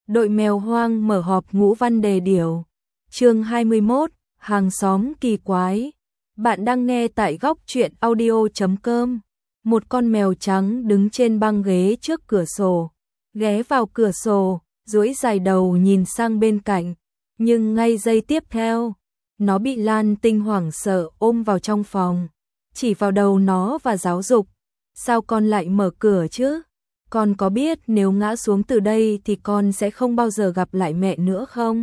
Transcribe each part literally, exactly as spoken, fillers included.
Đội mèo hoang mở họp ngũ văn đề điều. Chương hai mươi mốt, hàng xóm kỳ quái. Bạn đang nghe tại góc truyện audio chấm com. Một con mèo trắng đứng trên băng ghế trước cửa sổ, ghé vào cửa sổ, duỗi dài đầu nhìn sang bên cạnh, nhưng ngay giây tiếp theo, nó bị Lan Tinh hoảng sợ ôm vào trong phòng, chỉ vào đầu nó và giáo dục, sao con lại mở cửa chứ? Con có biết nếu ngã xuống từ đây thì con sẽ không bao giờ gặp lại mẹ nữa không?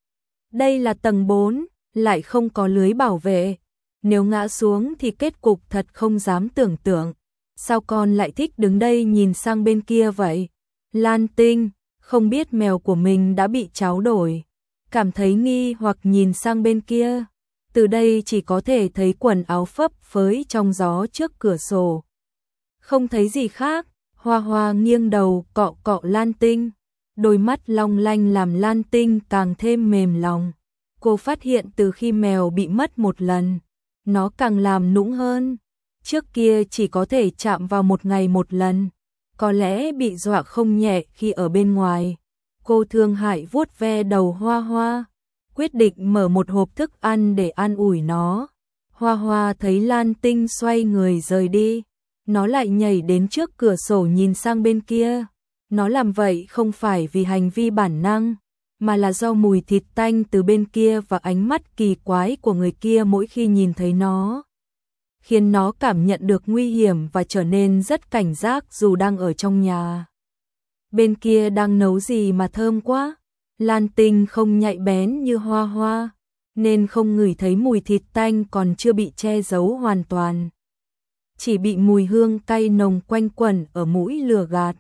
Đây là tầng bốn, lại không có lưới bảo vệ. Nếu ngã xuống thì kết cục thật không dám tưởng tượng. Sao con lại thích đứng đây nhìn sang bên kia vậy? Lan Tinh, không biết mèo của mình đã bị tráo đổi. Cảm thấy nghi hoặc nhìn sang bên kia. Từ đây chỉ có thể thấy quần áo phấp phới trong gió trước cửa sổ. Không thấy gì khác. Hoa Hoa nghiêng đầu cọ cọ Lan Tinh, đôi mắt long lanh làm Lan Tinh càng thêm mềm lòng. Cô phát hiện từ khi mèo bị mất một lần, nó càng làm nũng hơn. Trước kia chỉ có thể chạm vào một ngày một lần, có lẽ bị dọa không nhẹ khi ở bên ngoài. Cô thương hại vuốt ve đầu Hoa Hoa, quyết định mở một hộp thức ăn để an ủi nó. Hoa Hoa thấy Lan Tinh xoay người rời đi, nó lại nhảy đến trước cửa sổ nhìn sang bên kia. Nó làm vậy không phải vì hành vi bản năng, mà là do mùi thịt tanh từ bên kia và ánh mắt kỳ quái của người kia mỗi khi nhìn thấy nó, khiến nó cảm nhận được nguy hiểm và trở nên rất cảnh giác dù đang ở trong nhà. Bên kia đang nấu gì mà thơm quá. Lan Tinh không nhạy bén như Hoa Hoa, nên không ngửi thấy mùi thịt tanh còn chưa bị che giấu hoàn toàn, chỉ bị mùi hương cay nồng quanh quẩn ở mũi lừa gạt.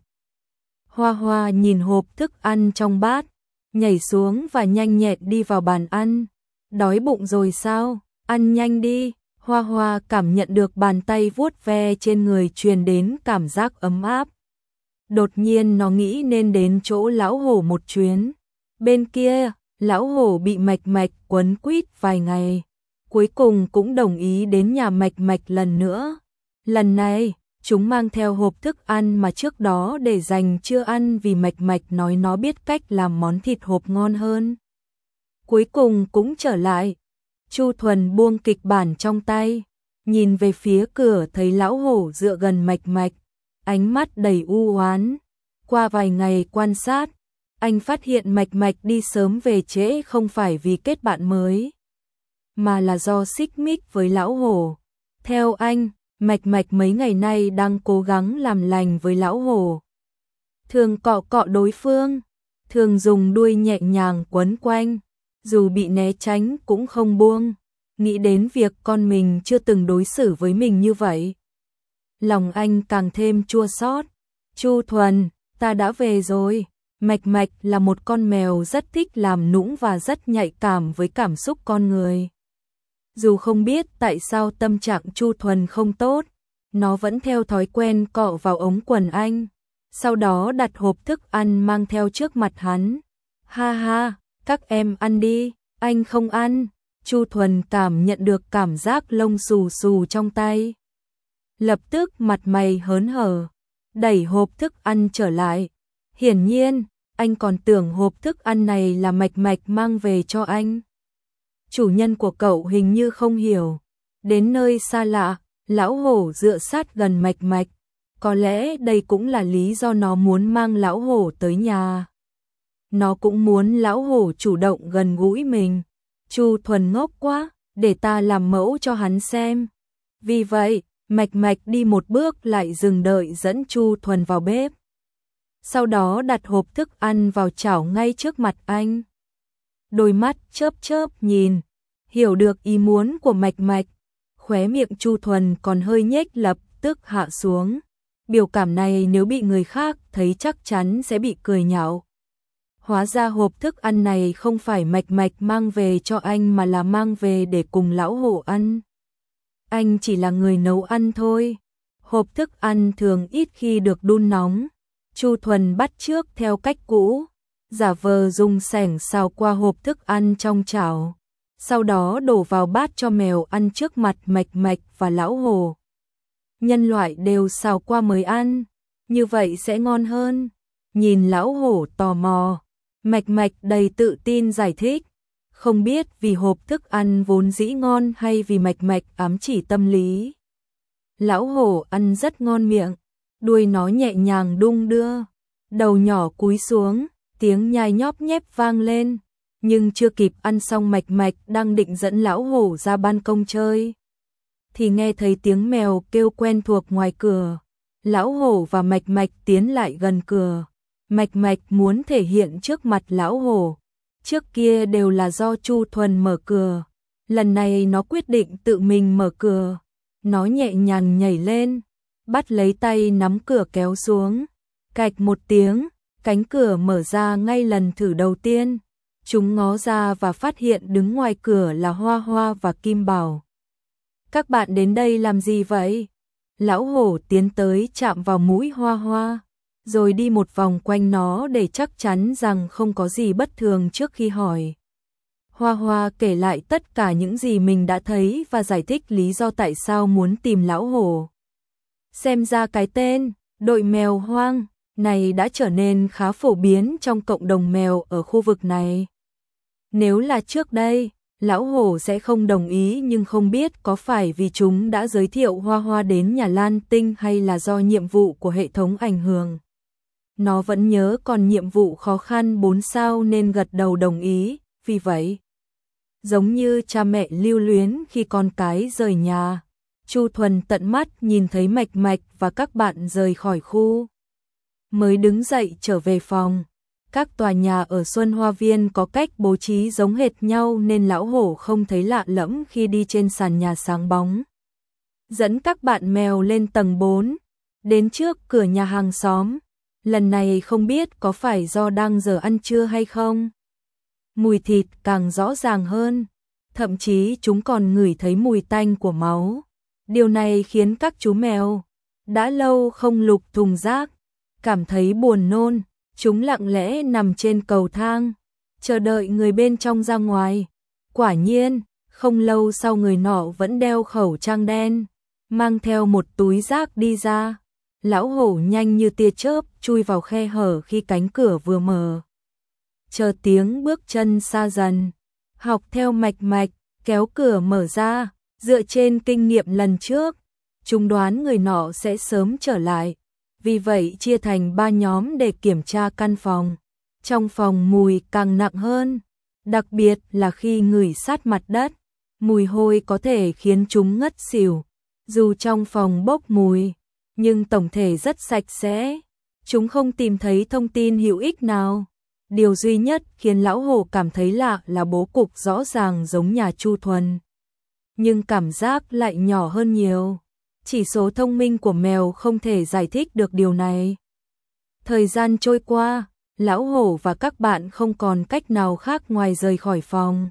Hoa Hoa nhìn hộp thức ăn trong bát, nhảy xuống và nhanh nhẹn đi vào bàn ăn. Đói bụng rồi sao? Ăn nhanh đi. Hoa Hoa cảm nhận được bàn tay vuốt ve trên người truyền đến cảm giác ấm áp. Đột nhiên nó nghĩ nên đến chỗ lão hổ một chuyến. Bên kia, lão hổ bị Mạch Mạch quấn quýt vài ngày, cuối cùng cũng đồng ý đến nhà Mạch Mạch lần nữa. Lần này, chúng mang theo hộp thức ăn mà trước đó để dành chưa ăn vì Mạch Mạch nói nó biết cách làm món thịt hộp ngon hơn. Cuối cùng cũng trở lại. Chu Thuần buông kịch bản trong tay, nhìn về phía cửa thấy lão hổ dựa gần Mạch Mạch, ánh mắt đầy u oán. Qua vài ngày quan sát, anh phát hiện Mạch Mạch đi sớm về trễ không phải vì kết bạn mới, mà là do xích mích với lão hổ. Theo anh, Mạch Mạch mấy ngày nay đang cố gắng làm lành với lão hổ, thường cọ cọ đối phương, thường dùng đuôi nhẹ nhàng quấn quanh, dù bị né tránh cũng không buông. Nghĩ đến việc con mình chưa từng đối xử với mình như vậy, lòng anh càng thêm chua xót. Chu Thuần, ta đã về rồi. Mạch Mạch là một con mèo rất thích làm nũng và rất nhạy cảm với cảm xúc con người. Dù không biết tại sao tâm trạng Chu Thuần không tốt, nó vẫn theo thói quen cọ vào ống quần anh, sau đó đặt hộp thức ăn mang theo trước mặt hắn. Ha ha, các em ăn đi, anh không ăn. Chu Thuần cảm nhận được cảm giác lông xù xù trong tay, lập tức mặt mày hớn hở, đẩy hộp thức ăn trở lại. Hiển nhiên, anh còn tưởng hộp thức ăn này là Mạch Mạch mang về cho anh. Chủ nhân của cậu hình như không hiểu. Đến nơi xa lạ, lão hổ dựa sát gần Mạch Mạch. Có lẽ đây cũng là lý do nó muốn mang lão hổ tới nhà. Nó cũng muốn lão hổ chủ động gần gũi mình. Chu Thuần ngốc quá, để ta làm mẫu cho hắn xem. Vì vậy, Mạch Mạch đi một bước lại dừng đợi dẫn Chu Thuần vào bếp. Sau đó đặt hộp thức ăn vào chảo ngay trước mặt anh. Đôi mắt chớp chớp nhìn, hiểu được ý muốn của Mạch Mạch. Khóe miệng Chu Thuần còn hơi nhếch lập tức hạ xuống. Biểu cảm này nếu bị người khác thấy chắc chắn sẽ bị cười nhạo. Hóa ra hộp thức ăn này không phải Mạch Mạch mang về cho anh mà là mang về để cùng lão hổ ăn. Anh chỉ là người nấu ăn thôi. Hộp thức ăn thường ít khi được đun nóng. Chu Thuần bắt chước theo cách cũ, giả vờ dùng xẻng xào qua hộp thức ăn trong chảo, sau đó đổ vào bát cho mèo ăn trước mặt Mạch Mạch và lão hổ. Nhân loại đều xào qua mới ăn, như vậy sẽ ngon hơn. Nhìn lão hổ tò mò, Mạch Mạch đầy tự tin giải thích, không biết vì hộp thức ăn vốn dĩ ngon hay vì Mạch Mạch ám chỉ tâm lý. Lão hổ ăn rất ngon miệng, đuôi nó nhẹ nhàng đung đưa, đầu nhỏ cúi xuống, tiếng nhai nhóp nhép vang lên, nhưng chưa kịp ăn xong Mạch Mạch đang định dẫn lão hổ ra ban công chơi, thì nghe thấy tiếng mèo kêu quen thuộc ngoài cửa. Lão hổ và Mạch Mạch tiến lại gần cửa. Mạch Mạch muốn thể hiện trước mặt lão hổ. Trước kia đều là do Chu Thuần mở cửa. Lần này nó quyết định tự mình mở cửa. Nó nhẹ nhàng nhảy lên, bắt lấy tay nắm cửa kéo xuống. Cạch một tiếng, cánh cửa mở ra ngay lần thử đầu tiên. Chúng ngó ra và phát hiện đứng ngoài cửa là Hoa Hoa và Kim Bảo. Các bạn đến đây làm gì vậy? Lão hổ tiến tới chạm vào mũi Hoa Hoa, rồi đi một vòng quanh nó để chắc chắn rằng không có gì bất thường trước khi hỏi. Hoa Hoa kể lại tất cả những gì mình đã thấy và giải thích lý do tại sao muốn tìm lão hổ. Xem ra cái tên, đội mèo hoang, này đã trở nên khá phổ biến trong cộng đồng mèo ở khu vực này. Nếu là trước đây, lão hổ sẽ không đồng ý, nhưng không biết có phải vì chúng đã giới thiệu Hoa Hoa đến nhà Lan Tinh hay là do nhiệm vụ của hệ thống ảnh hưởng. Nó vẫn nhớ còn nhiệm vụ khó khăn bốn sao nên gật đầu đồng ý, vì vậy, giống như cha mẹ lưu luyến khi con cái rời nhà, Chu Thuần tận mắt nhìn thấy Mạch Mạch và các bạn rời khỏi khu, mới đứng dậy trở về phòng. Các tòa nhà ở Xuân Hoa Viên có cách bố trí giống hệt nhau nên lão hổ không thấy lạ lẫm khi đi trên sàn nhà sáng bóng. Dẫn các bạn mèo lên tầng bốn, đến trước cửa nhà hàng xóm. Lần này không biết có phải do đang giờ ăn trưa hay không. Mùi thịt càng rõ ràng hơn, thậm chí chúng còn ngửi thấy mùi tanh của máu. Điều này khiến các chú mèo đã lâu không lục thùng rác cảm thấy buồn nôn. Chúng lặng lẽ nằm trên cầu thang, chờ đợi người bên trong ra ngoài. Quả nhiên, không lâu sau người nọ vẫn đeo khẩu trang đen, mang theo một túi rác đi ra. Lão hổ nhanh như tia chớp chui vào khe hở khi cánh cửa vừa mở. Chờ tiếng bước chân xa dần, học theo Mạch Mạch, kéo cửa mở ra, dựa trên kinh nghiệm lần trước, chúng đoán người nọ sẽ sớm trở lại. Vì vậy chia thành ba nhóm để kiểm tra căn phòng. Trong phòng mùi càng nặng hơn, đặc biệt là khi ngửi sát mặt đất. Mùi hôi có thể khiến chúng ngất xỉu. Dù trong phòng bốc mùi, nhưng tổng thể rất sạch sẽ. Chúng không tìm thấy thông tin hữu ích nào. Điều duy nhất khiến lão hổ cảm thấy lạ là bố cục rõ ràng giống nhà Chu Thuần, nhưng cảm giác lại nhỏ hơn nhiều. Chỉ số thông minh của mèo không thể giải thích được điều này. Thời gian trôi qua, lão hổ và các bạn không còn cách nào khác ngoài rời khỏi phòng.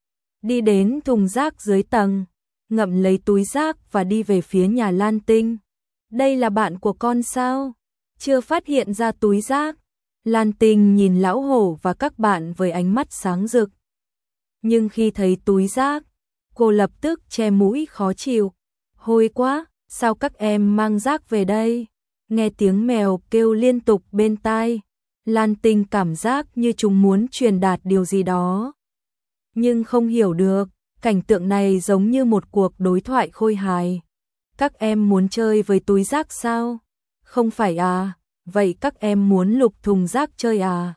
Đi đến thùng rác dưới tầng, ngậm lấy túi rác và đi về phía nhà Lan Tinh. Đây là bạn của con sao? Chưa phát hiện ra túi rác. Lan Tinh nhìn lão hổ và các bạn với ánh mắt sáng rực. Nhưng khi thấy túi rác, cô lập tức che mũi khó chịu. Hôi quá! Sao các em mang rác về đây? Nghe tiếng mèo kêu liên tục bên tai, Lan Tinh cảm giác như chúng muốn truyền đạt điều gì đó. Nhưng không hiểu được, cảnh tượng này giống như một cuộc đối thoại khôi hài. Các em muốn chơi với túi rác sao? Không phải à, vậy các em muốn lục thùng rác chơi à?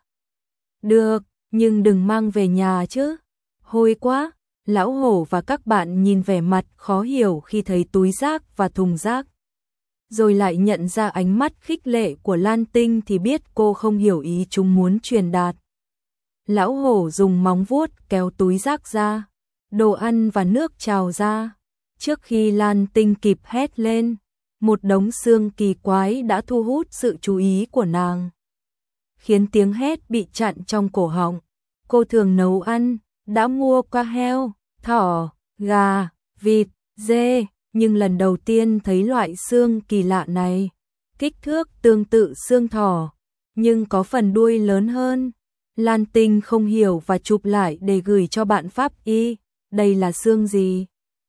Được, nhưng đừng mang về nhà chứ. Hôi quá! Lão hổ và các bạn nhìn vẻ mặt khó hiểu khi thấy túi rác và thùng rác. Rồi lại nhận ra ánh mắt khích lệ của Lan Tinh thì biết cô không hiểu ý chúng muốn truyền đạt. Lão hổ dùng móng vuốt kéo túi rác ra, đồ ăn và nước trào ra. Trước khi Lan Tinh kịp hét lên, một đống xương kỳ quái đã thu hút sự chú ý của nàng, khiến tiếng hét bị chặn trong cổ họng. Cô thường nấu ăn, đã mua qua heo, thỏ, gà, vịt, dê, nhưng lần đầu tiên thấy loại xương kỳ lạ này. Kích thước tương tự xương thỏ, nhưng có phần đuôi lớn hơn. Lan Tinh không hiểu và chụp lại để gửi cho bạn pháp y. Đây là xương gì?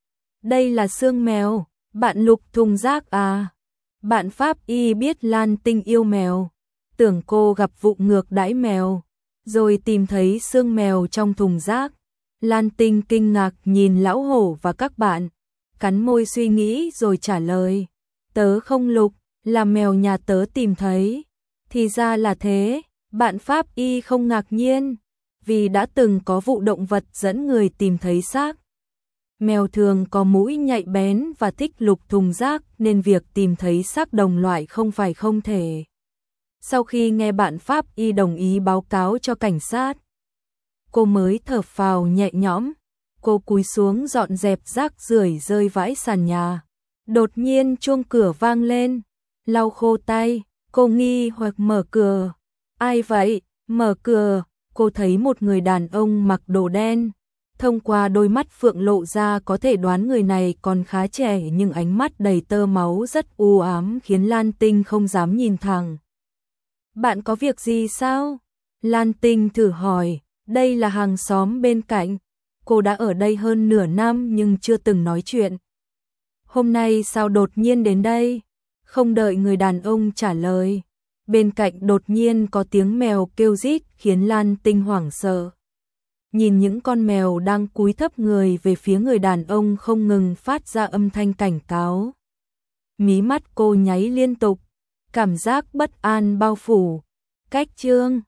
Đây là xương mèo. Bạn lục thùng rác à? Bạn pháp y biết Lan Tinh yêu mèo, tưởng cô gặp vụ ngược đãi mèo. rồi tìm thấy xương mèo trong thùng rác. Lan Tinh kinh ngạc nhìn lão hổ và các bạn, cắn môi suy nghĩ rồi trả lời, tớ không lục, là mèo nhà tớ tìm thấy. Thì ra là thế, bạn pháp y không ngạc nhiên, vì đã từng có vụ động vật dẫn người tìm thấy xác. Mèo thường có mũi nhạy bén và thích lục thùng rác nên việc tìm thấy xác đồng loại không phải không thể. Sau khi nghe bạn pháp y đồng ý báo cáo cho cảnh sát, cô mới thở phào nhẹ nhõm. Cô cúi xuống dọn dẹp rác rưởi rơi vãi sàn nhà. Đột nhiên chuông cửa vang lên. Lau khô tay, cô nghi hoặc mở cửa. Ai vậy? Mở cửa, cô thấy một người đàn ông mặc đồ đen. Thông qua đôi mắt phượng lộ ra có thể đoán người này còn khá trẻ, nhưng ánh mắt đầy tơ máu rất u ám khiến Lan Tinh không dám nhìn thẳng. Bạn có việc gì sao? Lan Tinh thử hỏi. Đây là hàng xóm bên cạnh. Cô đã ở đây hơn nửa năm nhưng chưa từng nói chuyện. Hôm nay sao đột nhiên đến đây? Không đợi người đàn ông trả lời, bên cạnh đột nhiên có tiếng mèo kêu rít khiến Lan Tinh hoảng sợ. Nhìn những con mèo đang cúi thấp người về phía người đàn ông không ngừng phát ra âm thanh cảnh cáo. Mí mắt cô nháy liên tục, cảm giác bất an bao phủ. Cách chương